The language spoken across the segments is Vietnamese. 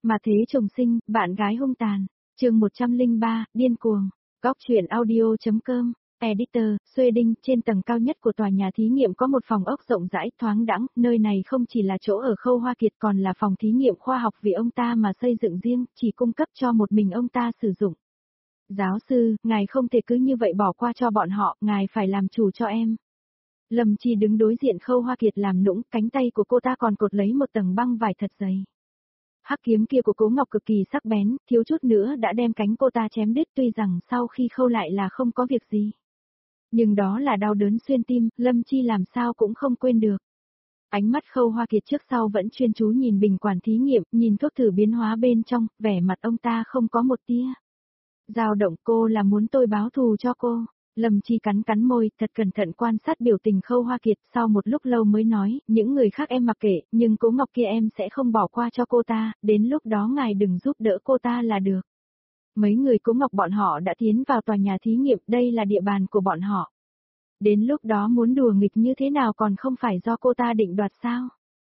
Mà thế chồng sinh, bạn gái hung tàn. Chương 103, điên cuồng. Góc truyện audio.com. Editor, Sweden, trên tầng cao nhất của tòa nhà thí nghiệm có một phòng ốc rộng rãi, thoáng đãng, nơi này không chỉ là chỗ ở Khâu Hoa Kiệt còn là phòng thí nghiệm khoa học vì ông ta mà xây dựng riêng, chỉ cung cấp cho một mình ông ta sử dụng. Giáo sư, ngài không thể cứ như vậy bỏ qua cho bọn họ, ngài phải làm chủ cho em. Lâm Chi đứng đối diện Khâu Hoa Kiệt làm nũng, cánh tay của cô ta còn cột lấy một tầng băng vải thật dày. Hắc kiếm kia của Cố Ngọc cực kỳ sắc bén, thiếu chút nữa đã đem cánh cô ta chém đứt, tuy rằng sau khi khâu lại là không có việc gì. Nhưng đó là đau đớn xuyên tim, Lâm Chi làm sao cũng không quên được. Ánh mắt Khâu Hoa Kiệt trước sau vẫn chuyên chú nhìn bình quản thí nghiệm, nhìn thuốc thử biến hóa bên trong, vẻ mặt ông ta không có một tia dao động. Cô là muốn tôi báo thù cho cô. Lâm Chi cắn cắn môi, thật cẩn thận quan sát biểu tình Khâu Hoa Kiệt, sau một lúc lâu mới nói, những người khác em mặc kệ, nhưng Cố Ngọc kia em sẽ không bỏ qua cho cô ta, đến lúc đó ngài đừng giúp đỡ cô ta là được. Mấy người Cố Ngọc bọn họ đã tiến vào tòa nhà thí nghiệm, đây là địa bàn của bọn họ. Đến lúc đó muốn đùa nghịch như thế nào còn không phải do cô ta định đoạt sao?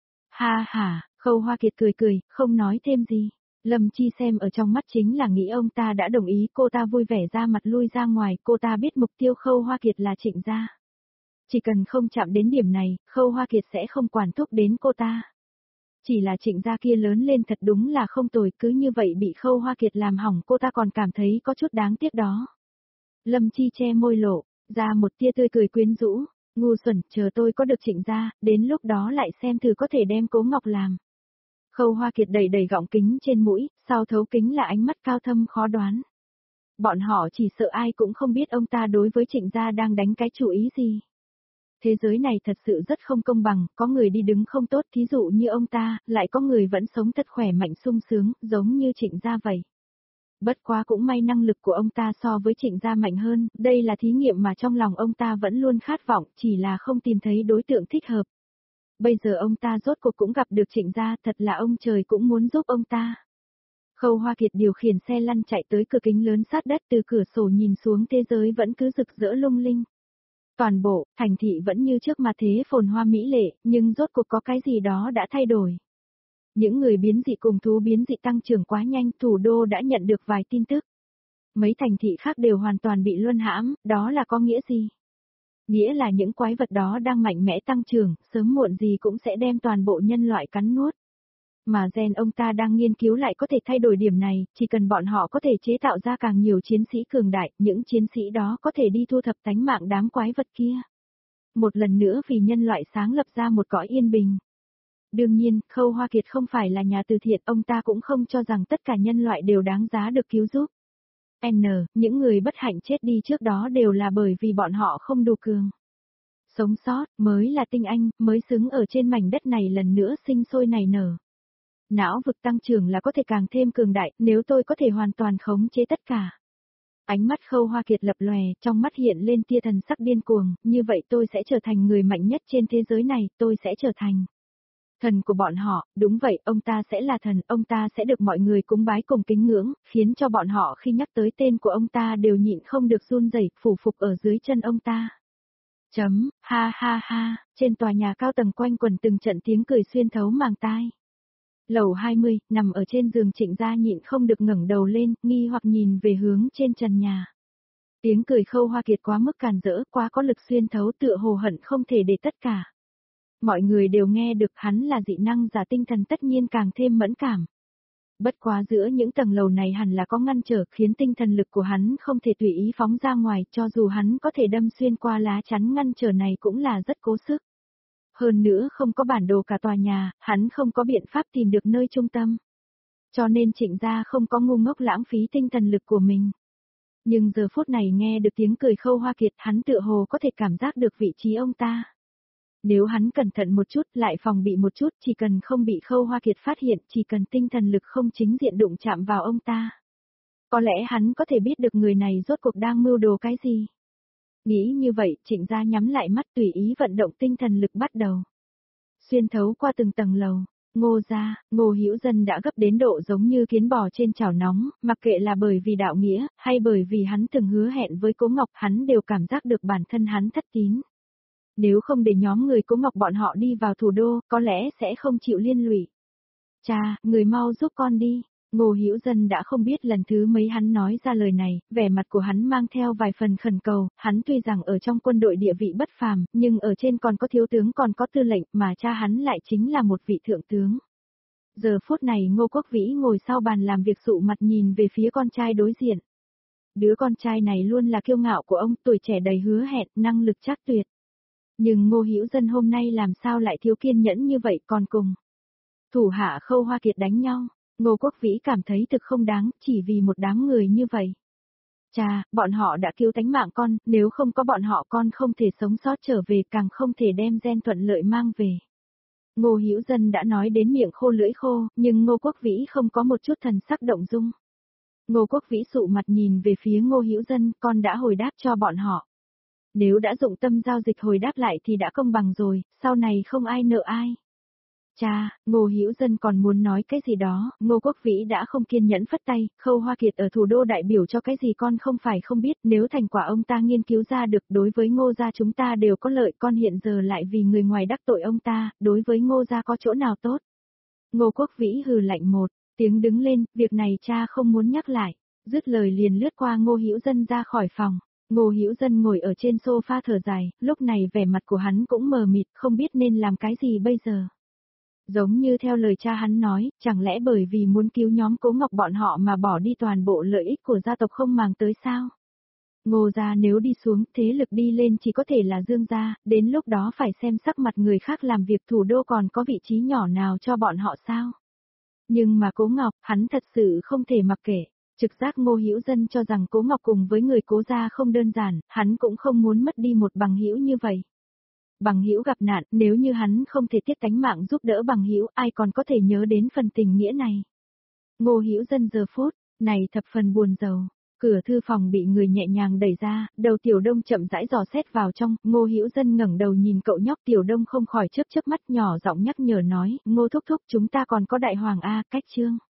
Ha ha, Khâu Hoa Kiệt cười cười, không nói thêm gì. Lâm Chi xem ở trong mắt chính là nghĩ ông ta đã đồng ý, cô ta vui vẻ ra mặt lui ra ngoài, cô ta biết mục tiêu Khâu Hoa Kiệt là Trịnh gia. Chỉ cần không chạm đến điểm này, Khâu Hoa Kiệt sẽ không quản thúc đến cô ta. Chỉ là Trịnh gia kia lớn lên thật đúng là không tồi, cứ như vậy bị Khâu Hoa Kiệt làm hỏng cô ta còn cảm thấy có chút đáng tiếc đó. Lâm Chi che môi lộ, ra một tia tươi cười quyến rũ, ngu xuẩn, chờ tôi có được Trịnh gia, đến lúc đó lại xem thử có thể đem Cố Ngọc làm. Khâu Hoa Kiệt đẩy đẩy gọng kính trên mũi, sau thấu kính là ánh mắt cao thâm khó đoán. Bọn họ chỉ sợ ai cũng không biết ông ta đối với Trịnh gia đang đánh cái chủ ý gì. Thế giới này thật sự rất không công bằng, có người đi đứng không tốt, thí dụ như ông ta, lại có người vẫn sống thật khỏe mạnh sung sướng, giống như Trịnh gia vậy. Bất quá cũng may năng lực của ông ta so với Trịnh gia mạnh hơn, đây là thí nghiệm mà trong lòng ông ta vẫn luôn khát vọng, chỉ là không tìm thấy đối tượng thích hợp. Bây giờ ông ta rốt cuộc cũng gặp được Trịnh gia, thật là ông trời cũng muốn giúp ông ta. Khâu Hoa Kiệt điều khiển xe lăn chạy tới cửa kính lớn sát đất, từ cửa sổ nhìn xuống thế giới vẫn cứ rực rỡ lung linh. Toàn bộ, thành thị vẫn như trước mà thế phồn hoa mỹ lệ, nhưng rốt cuộc có cái gì đó đã thay đổi. Những người biến dị cùng thú biến dị tăng trưởng quá nhanh, thủ đô đã nhận được vài tin tức. Mấy thành thị khác đều hoàn toàn bị luân hãm, đó là có nghĩa gì? Nghĩa là những quái vật đó đang mạnh mẽ tăng trưởng, sớm muộn gì cũng sẽ đem toàn bộ nhân loại cắn nuốt. Mà gen ông ta đang nghiên cứu lại có thể thay đổi điểm này, chỉ cần bọn họ có thể chế tạo ra càng nhiều chiến sĩ cường đại, những chiến sĩ đó có thể đi thu thập tánh mạng đám quái vật kia. Một lần nữa vì nhân loại sáng lập ra một cõi yên bình. Đương nhiên, Khâu Hoa Kiệt không phải là nhà từ thiện, ông ta cũng không cho rằng tất cả nhân loại đều đáng giá được cứu giúp. Những người bất hạnh chết đi trước đó đều là bởi vì bọn họ không đủ cường. Sống sót, mới là tinh anh, mới xứng ở trên mảnh đất này lần nữa sinh sôi nảy nở. Não vực tăng trưởng là có thể càng thêm cường đại, nếu tôi có thể hoàn toàn khống chế tất cả. Ánh mắt Khâu Hoa Kiệt lập lòe, trong mắt hiện lên tia thần sắc điên cuồng, như vậy tôi sẽ trở thành người mạnh nhất trên thế giới này, tôi sẽ trở thành thần của bọn họ, đúng vậy, ông ta sẽ là thần, ông ta sẽ được mọi người cúng bái cùng kính ngưỡng, khiến cho bọn họ khi nhắc tới tên của ông ta đều nhịn không được run rẩy, phủ phục ở dưới chân ông ta. Ha ha ha, trên tòa nhà cao tầng quanh quẩn từng trận tiếng cười xuyên thấu màng tai. Lầu 20, nằm ở trên giường Trịnh gia nhịn không được ngẩng đầu lên, nghi hoặc nhìn về hướng trên trần nhà. Tiếng cười Khâu Hoa Kiệt quá mức càn rỡ, quá có lực xuyên thấu, tựa hồ hận không thể để tất cả. Mọi người đều nghe được, hắn là dị năng giả tinh thần tất nhiên càng thêm mẫn cảm. Bất quá giữa những tầng lầu này hẳn là có ngăn trở, khiến tinh thần lực của hắn không thể tùy ý phóng ra ngoài, cho dù hắn có thể đâm xuyên qua lá chắn ngăn trở này cũng là rất cố sức. Hơn nữa không có bản đồ cả tòa nhà, hắn không có biện pháp tìm được nơi trung tâm. Cho nên Trịnh gia không có ngu ngốc lãng phí tinh thần lực của mình. Nhưng giờ phút này nghe được tiếng cười Khâu Hoa Kiệt, hắn tựa hồ có thể cảm giác được vị trí ông ta. Nếu hắn cẩn thận một chút, lại phòng bị một chút, chỉ cần không bị Khâu Hoa Kiệt phát hiện, chỉ cần tinh thần lực không chính diện đụng chạm vào ông ta. Có lẽ hắn có thể biết được người này rốt cuộc đang mưu đồ cái gì. Nghĩ như vậy, Trịnh gia nhắm lại mắt tùy ý vận động tinh thần lực bắt đầu. Xuyên thấu qua từng tầng lầu, Ngô gia, Ngô Hữu Dân đã gấp đến độ giống như kiến bò trên chảo nóng, mặc kệ là bởi vì đạo nghĩa, hay bởi vì hắn từng hứa hẹn với Cố Ngọc, hắn đều cảm giác được bản thân hắn thất tín. Nếu không để nhóm người Cố Ngọc bọn họ đi vào thủ đô, có lẽ sẽ không chịu liên lụy. Cha, người mau giúp con đi. Ngô Hữu Dân đã không biết lần thứ mấy hắn nói ra lời này, vẻ mặt của hắn mang theo vài phần khẩn cầu, hắn tuy rằng ở trong quân đội địa vị bất phàm, nhưng ở trên còn có thiếu tướng còn có tư lệnh, mà cha hắn lại chính là một vị thượng tướng. Giờ phút này Ngô Quốc Vĩ ngồi sau bàn làm việc sụ mặt nhìn về phía con trai đối diện. Đứa con trai này luôn là kiêu ngạo của ông, tuổi trẻ đầy hứa hẹn, năng lực chắc tuyệt. Nhưng Ngô Hữu Dân hôm nay làm sao lại thiếu kiên nhẫn như vậy, còn cùng thủ hạ Khâu Hoa Kiệt đánh nhau. Ngô Quốc Vĩ cảm thấy thực không đáng, chỉ vì một đám người như vậy. Cha, bọn họ đã cứu tánh mạng con, nếu không có bọn họ con không thể sống sót trở về, càng không thể đem gen thuận lợi mang về. Ngô Hữu Dân đã nói đến miệng khô lưỡi khô, nhưng Ngô Quốc Vĩ không có một chút thần sắc động dung. Ngô Quốc Vĩ sụ mặt nhìn về phía Ngô Hữu Dân, con đã hồi đáp cho bọn họ. Nếu đã dụng tâm giao dịch hồi đáp lại thì đã công bằng rồi, sau này không ai nợ ai. Cha, Ngô Hữu Dân còn muốn nói cái gì đó, Ngô Quốc Vĩ đã không kiên nhẫn phất tay, Khâu Hoa Kiệt ở thủ đô đại biểu cho cái gì con không phải không biết, nếu thành quả ông ta nghiên cứu ra được đối với Ngô gia chúng ta đều có lợi, con hiện giờ lại vì người ngoài đắc tội ông ta, đối với Ngô gia có chỗ nào tốt. Ngô Quốc Vĩ hừ lạnh một tiếng đứng lên, việc này cha không muốn nhắc lại, dứt lời liền lướt qua Ngô Hữu Dân ra khỏi phòng. Ngô Hữu Dân ngồi ở trên sofa thở dài, lúc này vẻ mặt của hắn cũng mờ mịt, không biết nên làm cái gì bây giờ. Giống như theo lời cha hắn nói, chẳng lẽ bởi vì muốn cứu nhóm Cố Ngọc bọn họ mà bỏ đi toàn bộ lợi ích của gia tộc không màng tới sao? Ngô gia nếu đi xuống, thế lực đi lên chỉ có thể là Dương gia, đến lúc đó phải xem sắc mặt người khác làm việc, thủ đô còn có vị trí nhỏ nào cho bọn họ sao? Nhưng mà Cố Ngọc, hắn thật sự không thể mặc kệ. Trực giác Ngô Hữu Dân cho rằng Cố Ngọc cùng với người Cố gia không đơn giản, hắn cũng không muốn mất đi một bằng hữu như vậy. Bằng hữu gặp nạn, nếu như hắn không thể tiếc tánh mạng giúp đỡ bằng hữu, ai còn có thể nhớ đến phần tình nghĩa này. Ngô Hữu Dân giờ phút này thập phần buồn rầu. Cửa thư phòng bị người nhẹ nhàng đẩy ra, đầu Tiểu Đông chậm rãi dò xét vào trong, Ngô Hữu Dân ngẩng đầu nhìn cậu nhóc. Tiểu Đông không khỏi chớp chớp mắt, nhỏ giọng nhắc nhở nói, Ngô thúc thúc, chúng ta còn có đại hoàng a, cách chương.